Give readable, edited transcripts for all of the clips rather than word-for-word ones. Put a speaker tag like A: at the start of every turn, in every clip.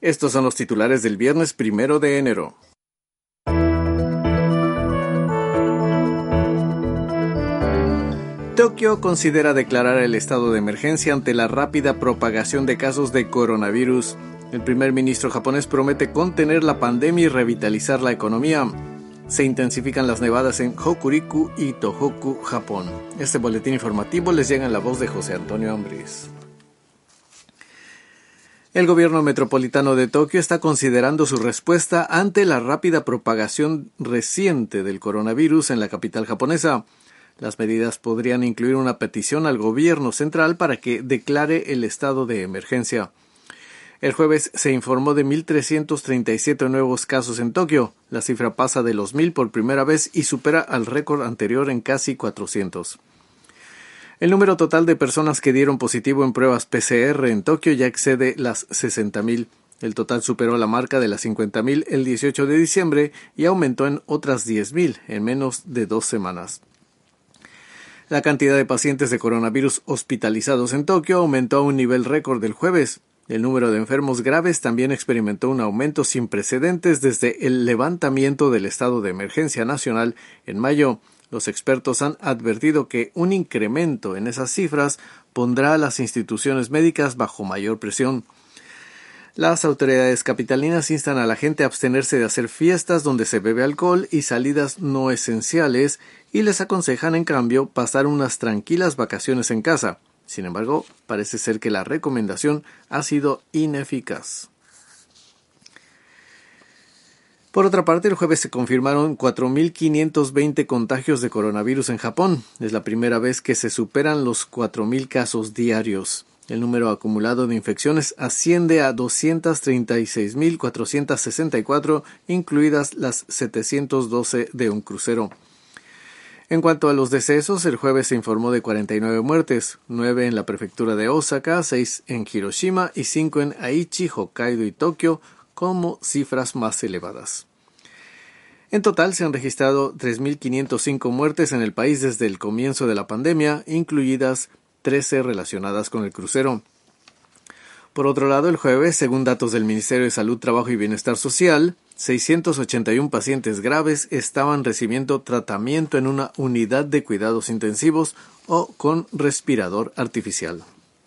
A: Estos son los titulares del viernes 1 de enero. Tokio considera declarar el estado de emergencia ante la rápida propagación de casos de coronavirus. El primer ministro japonés promete contener la pandemia y revitalizar la economía. Se intensifican las nevadas en Hokuriku y Tohoku, Japón. Este boletín informativo les llega en la voz de José Antonio Ambriz. El gobierno metropolitano de Tokio está considerando su respuesta ante la rápida propagación reciente del coronavirus en la capital japonesa. Las medidas podrían incluir una petición al gobierno central para que declare el estado de emergencia. El jueves se informó de 1.337 nuevos casos en Tokio. La cifra pasa de los 1.000 por primera vez y supera al récord anterior en casi 400. El número total de personas que dieron positivo en pruebas PCR en Tokio ya excede las 60.000. El total superó la marca de las 50.000 el 18 de diciembre y aumentó en otras 10.000 en menos de 2 semanas. La cantidad de pacientes de coronavirus hospitalizados en Tokio aumentó a un nivel récord el jueves. El número de enfermos graves también experimentó un aumento sin precedentes desde el levantamiento del estado de emergencia nacional en mayo. Los expertos han advertido que un incremento en esas cifras pondrá a las instituciones médicas bajo mayor presión. Las autoridades capitalinas instan a la gente a abstenerse de hacer fiestas donde se bebe alcohol y salidas no esenciales y les aconsejan, en cambio, pasar unas tranquilas vacaciones en casa. Sin embargo, parece ser que la recomendación ha sido ineficaz. Por otra parte, el jueves se confirmaron 4.520 contagios de coronavirus en Japón. Es la primera vez que se superan los 4.000 casos diarios. El número acumulado de infecciones asciende a 236.464, incluidas las 712 de un crucero. En cuanto a los decesos, el jueves se informó de 49 muertes, 9 en la prefectura de Osaka, 6 en Hiroshima y 5 en Aichi, Hokkaido y Tokio, como cifras más elevadas. En total se han registrado 3.505 muertes en el país desde el comienzo de la pandemia, incluidas 13 relacionadas con el crucero. Por otro lado, el jueves, según datos del Ministerio de Salud, Trabajo y Bienestar Social, 681 pacientes graves estaban recibiendo tratamiento en una unidad de cuidados intensivos o con respirador artificial.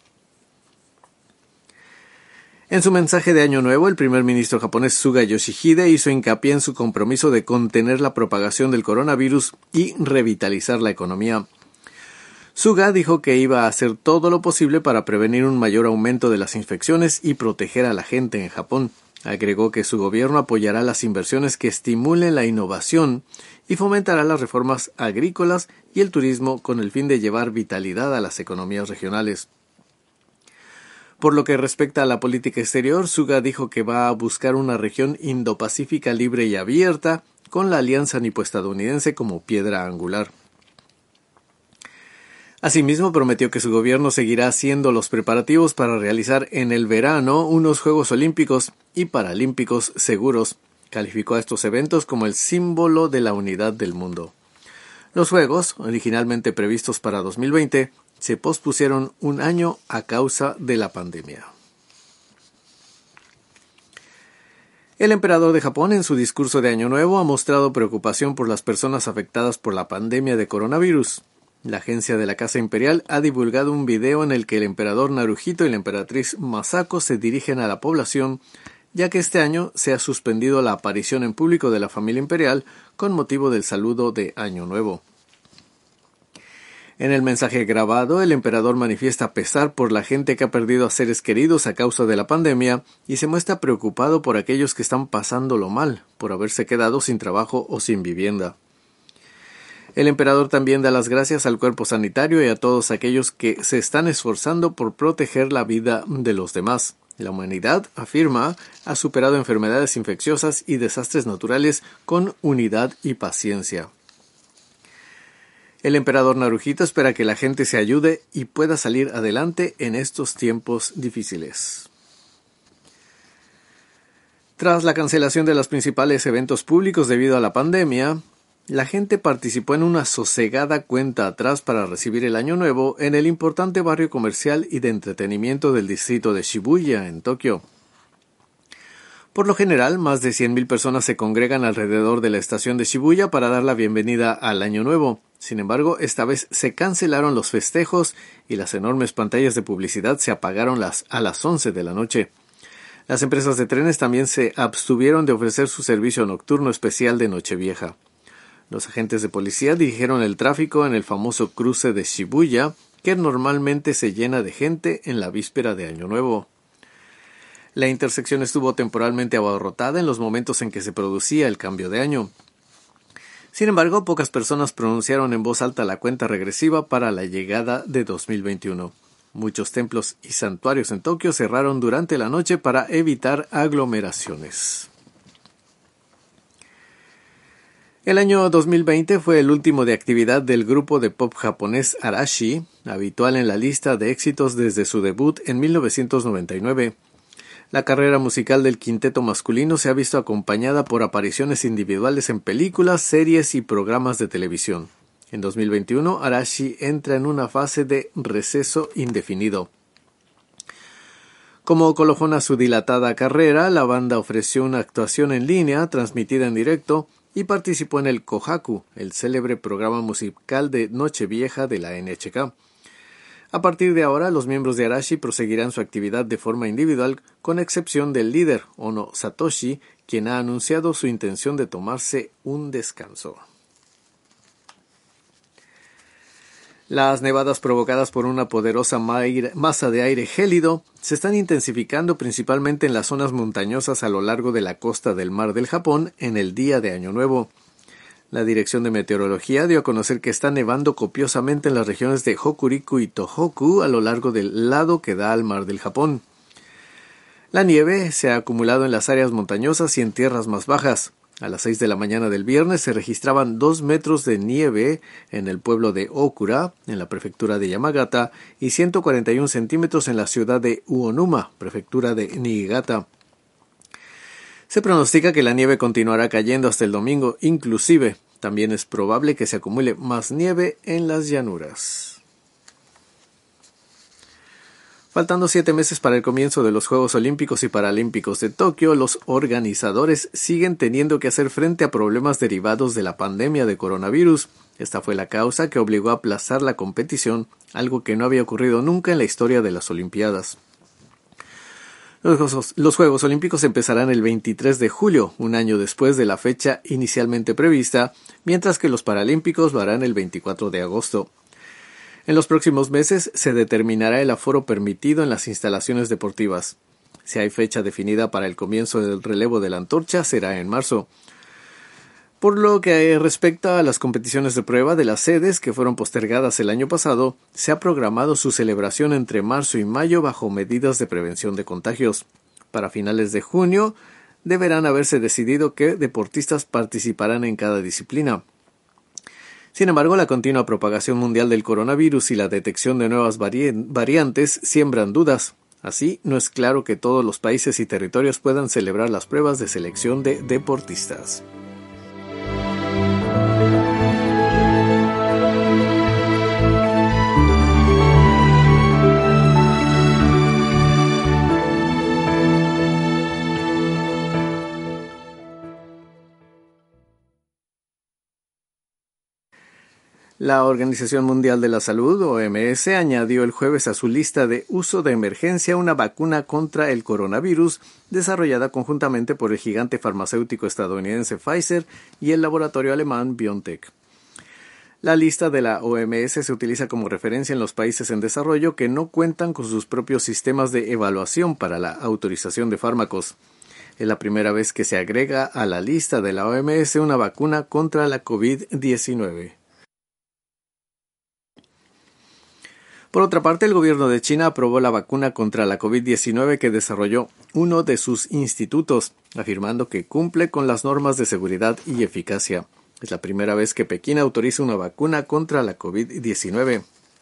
A: En su mensaje de Año Nuevo, el primer ministro japonés Suga Yoshihide hizo hincapié en su compromiso de contener la propagación del coronavirus y revitalizar la economía. Suga dijo que iba a hacer todo lo posible para prevenir un mayor aumento de las infecciones y proteger a la gente en Japón. Agregó que su gobierno apoyará las inversiones que estimulen la innovación y fomentará las reformas agrícolas y el turismo con el fin de llevar vitalidad a las economías regionales. Por lo que respecta a la política exterior, Suga dijo que va a buscar una región Indo-Pacífica libre y abierta, con la alianza nipo-estadounidense como piedra angular. Asimismo, prometió que su gobierno seguirá haciendo los preparativos para realizar en el verano unos Juegos Olímpicos y Paralímpicos seguros. Calificó a estos eventos como el símbolo de la unidad del mundo. Los Juegos, originalmente previstos para 2020, se pospusieron un año a causa de la pandemia. El emperador de Japón, en su discurso de Año Nuevo, ha mostrado preocupación por las personas afectadas por la pandemia de coronavirus. La agencia de la Casa Imperial ha divulgado un video en el que el emperador Naruhito y la emperatriz Masako se dirigen a la población, ya que este año se ha suspendido la aparición en público de la familia imperial con motivo del saludo de Año Nuevo. En el mensaje grabado, el emperador manifiesta pesar por la gente que ha perdido a seres queridos a causa de la pandemia y se muestra preocupado por aquellos que están pasándolo mal, por haberse quedado sin trabajo o sin vivienda. El emperador también da las gracias al cuerpo sanitario y a todos aquellos que se están esforzando por proteger la vida de los demás. La humanidad, afirma, ha superado enfermedades infecciosas y desastres naturales con unidad y paciencia. El emperador Naruhito espera que la gente se ayude y pueda salir adelante en estos tiempos difíciles. Tras la cancelación de los principales eventos públicos debido a la pandemia, la gente participó en una sosegada cuenta atrás para recibir el Año Nuevo en el importante barrio comercial y de entretenimiento del distrito de Shibuya, en Tokio. Por lo general, más de 100.000 personas se congregan alrededor de la estación de Shibuya para dar la bienvenida al Año Nuevo. Sin embargo, esta vez se cancelaron los festejos y las enormes pantallas de publicidad se apagaron a las 11 de la noche. Las empresas de trenes también se abstuvieron de ofrecer su servicio nocturno especial de Nochevieja. Los agentes de policía dirigieron el tráfico en el famoso cruce de Shibuya, que normalmente se llena de gente en la víspera de Año Nuevo. La intersección estuvo temporalmente abarrotada en los momentos en que se producía el cambio de año. Sin embargo, pocas personas pronunciaron en voz alta la cuenta regresiva para la llegada de 2021. Muchos templos y santuarios en Tokio cerraron durante la noche para evitar aglomeraciones. El año 2020 fue el último de actividad del grupo de pop japonés Arashi, habitual en la lista de éxitos desde su debut en 1999. La carrera musical del quinteto masculino se ha visto acompañada por apariciones individuales en películas, series y programas de televisión. En 2021, Arashi entra en una fase de receso indefinido. Como colofón a su dilatada carrera, la banda ofreció una actuación en línea, transmitida en directo, y participó en el Kohaku, el célebre programa musical de Nochevieja de la NHK. A partir de ahora, los miembros de Arashi proseguirán su actividad de forma individual, con excepción del líder, Ono Satoshi, quien ha anunciado su intención de tomarse un descanso. Las nevadas provocadas por una poderosa masa de aire gélido se están intensificando principalmente en las zonas montañosas a lo largo de la costa del Mar del Japón en el día de Año Nuevo. La Dirección de Meteorología dio a conocer que está nevando copiosamente en las regiones de Hokuriku y Tohoku a lo largo del lado que da al Mar del Japón. La nieve se ha acumulado en las áreas montañosas y en tierras más bajas. A las 6 de la mañana del viernes se registraban 2 metros de nieve en el pueblo de Okura, en la prefectura de Yamagata, y 141 centímetros en la ciudad de Uonuma, prefectura de Niigata. Se pronostica que la nieve continuará cayendo hasta el domingo, inclusive también es probable que se acumule más nieve en las llanuras. Faltando 7 meses para el comienzo de los Juegos Olímpicos y Paralímpicos de Tokio, los organizadores siguen teniendo que hacer frente a problemas derivados de la pandemia de coronavirus. Esta fue la causa que obligó a aplazar la competición, algo que no había ocurrido nunca en la historia de las Olimpiadas. Los Juegos Olímpicos empezarán el 23 de julio, un año después de la fecha inicialmente prevista, mientras que los Paralímpicos lo harán el 24 de agosto. En los próximos meses se determinará el aforo permitido en las instalaciones deportivas. Si hay fecha definida para el comienzo del relevo de la antorcha, será en marzo. Por lo que respecta a las competiciones de prueba de las sedes que fueron postergadas el año pasado, se ha programado su celebración entre marzo y mayo bajo medidas de prevención de contagios. Para finales de junio, deberán haberse decidido qué deportistas participarán en cada disciplina. Sin embargo, la continua propagación mundial del coronavirus y la detección de nuevas variantes siembran dudas. Así, no es claro que todos los países y territorios puedan celebrar las pruebas de selección de deportistas. La Organización Mundial de la Salud, OMS, añadió el jueves a su lista de uso de emergencia una vacuna contra el coronavirus desarrollada conjuntamente por el gigante farmacéutico estadounidense Pfizer y el laboratorio alemán BioNTech. La lista de la OMS se utiliza como referencia en los países en desarrollo que no cuentan con sus propios sistemas de evaluación para la autorización de fármacos. Es la primera vez que se agrega a la lista de la OMS una vacuna contra la COVID-19. Por otra parte, el gobierno de China aprobó la vacuna contra la COVID-19 que desarrolló uno de sus institutos, afirmando que cumple con las normas de seguridad y eficacia. Es la primera vez que Pekín autoriza una vacuna contra la COVID-19.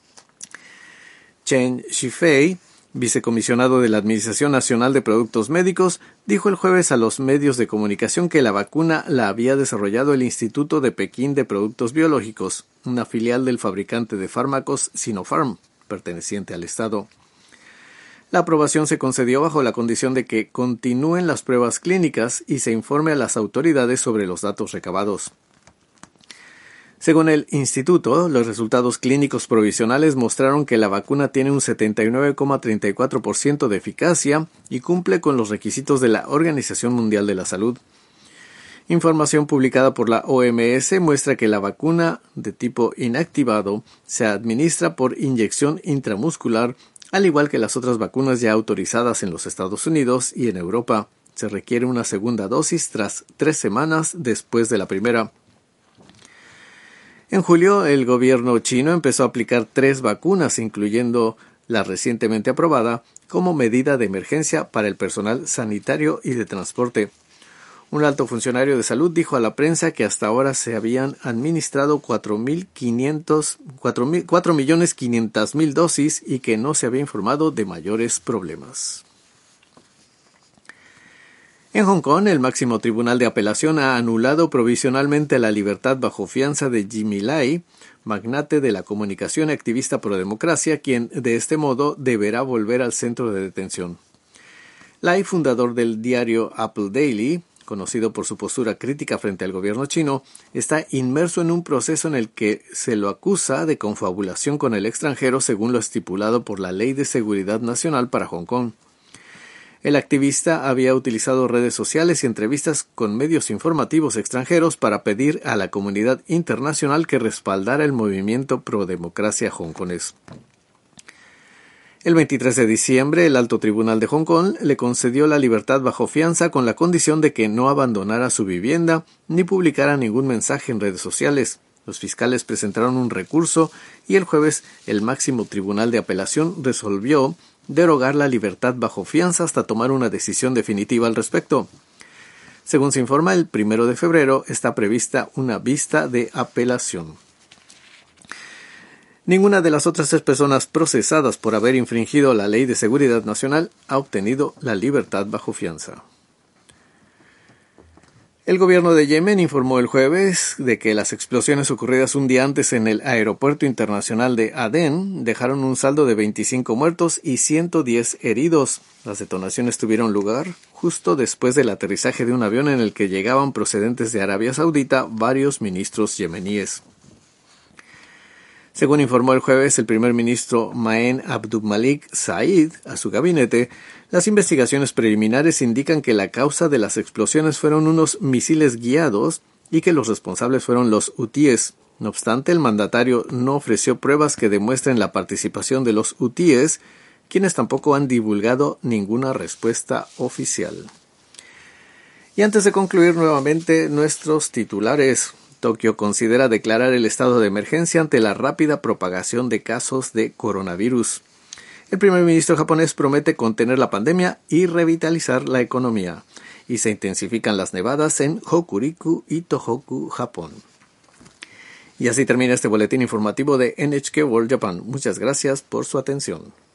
A: Chen Shifei, vicecomisionado de la Administración Nacional de Productos Médicos, dijo el jueves a los medios de comunicación que la vacuna la había desarrollado el Instituto de Pekín de Productos Biológicos, una filial del fabricante de fármacos Sinopharm, perteneciente al Estado. La aprobación se concedió bajo la condición de que continúen las pruebas clínicas y se informe a las autoridades sobre los datos recabados. Según el instituto, los resultados clínicos provisionales mostraron que la vacuna tiene un 79,34% de eficacia y cumple con los requisitos de la Organización Mundial de la Salud. Información publicada por la OMS muestra que la vacuna de tipo inactivado se administra por inyección intramuscular, al igual que las otras vacunas ya autorizadas en los Estados Unidos y en Europa. Se requiere una segunda dosis tras 3 semanas después de la primera. En julio, el gobierno chino empezó a aplicar 3 vacunas, incluyendo la recientemente aprobada, como medida de emergencia para el personal sanitario y de transporte. Un alto funcionario de salud dijo a la prensa que hasta ahora se habían administrado 4.500.000 dosis y que no se había informado de mayores problemas. En Hong Kong, el máximo tribunal de apelación ha anulado provisionalmente la libertad bajo fianza de Jimmy Lai, magnate de la comunicación y activista pro democracia, quien de este modo deberá volver al centro de detención. Lai, fundador del diario Apple Daily, conocido por su postura crítica frente al gobierno chino, está inmerso en un proceso en el que se lo acusa de confabulación con el extranjero según lo estipulado por la Ley de Seguridad Nacional para Hong Kong. El activista había utilizado redes sociales y entrevistas con medios informativos extranjeros para pedir a la comunidad internacional que respaldara el movimiento pro-democracia hongkonés. El 23 de diciembre, el Alto Tribunal de Hong Kong le concedió la libertad bajo fianza con la condición de que no abandonara su vivienda ni publicara ningún mensaje en redes sociales. Los fiscales presentaron un recurso y el jueves el máximo tribunal de apelación resolvió derogar la libertad bajo fianza hasta tomar una decisión definitiva al respecto. Según se informa, el 1 de febrero está prevista una vista de apelación. Ninguna de las otras 3 personas procesadas por haber infringido la Ley de Seguridad Nacional ha obtenido la libertad bajo fianza. El gobierno de Yemen informó el jueves de que las explosiones ocurridas un día antes en el aeropuerto internacional de Adén dejaron un saldo de 25 muertos y 110 heridos. Las detonaciones tuvieron lugar justo después del aterrizaje de un avión en el que llegaban procedentes de Arabia Saudita varios ministros yemeníes. Según informó el jueves el primer ministro Mahen Abdulmalik Said a su gabinete, las investigaciones preliminares indican que la causa de las explosiones fueron unos misiles guiados y que los responsables fueron los hutíes. No obstante, el mandatario no ofreció pruebas que demuestren la participación de los hutíes, quienes tampoco han divulgado ninguna respuesta oficial. Y antes de concluir nuevamente nuestros titulares, Tokio considera declarar el estado de emergencia ante la rápida propagación de casos de coronavirus. El primer ministro japonés promete contener la pandemia y revitalizar la economía. Y se intensifican las nevadas en Hokuriku y Tohoku, Japón. Y así termina este boletín informativo de NHK World Japan. Muchas gracias por su atención.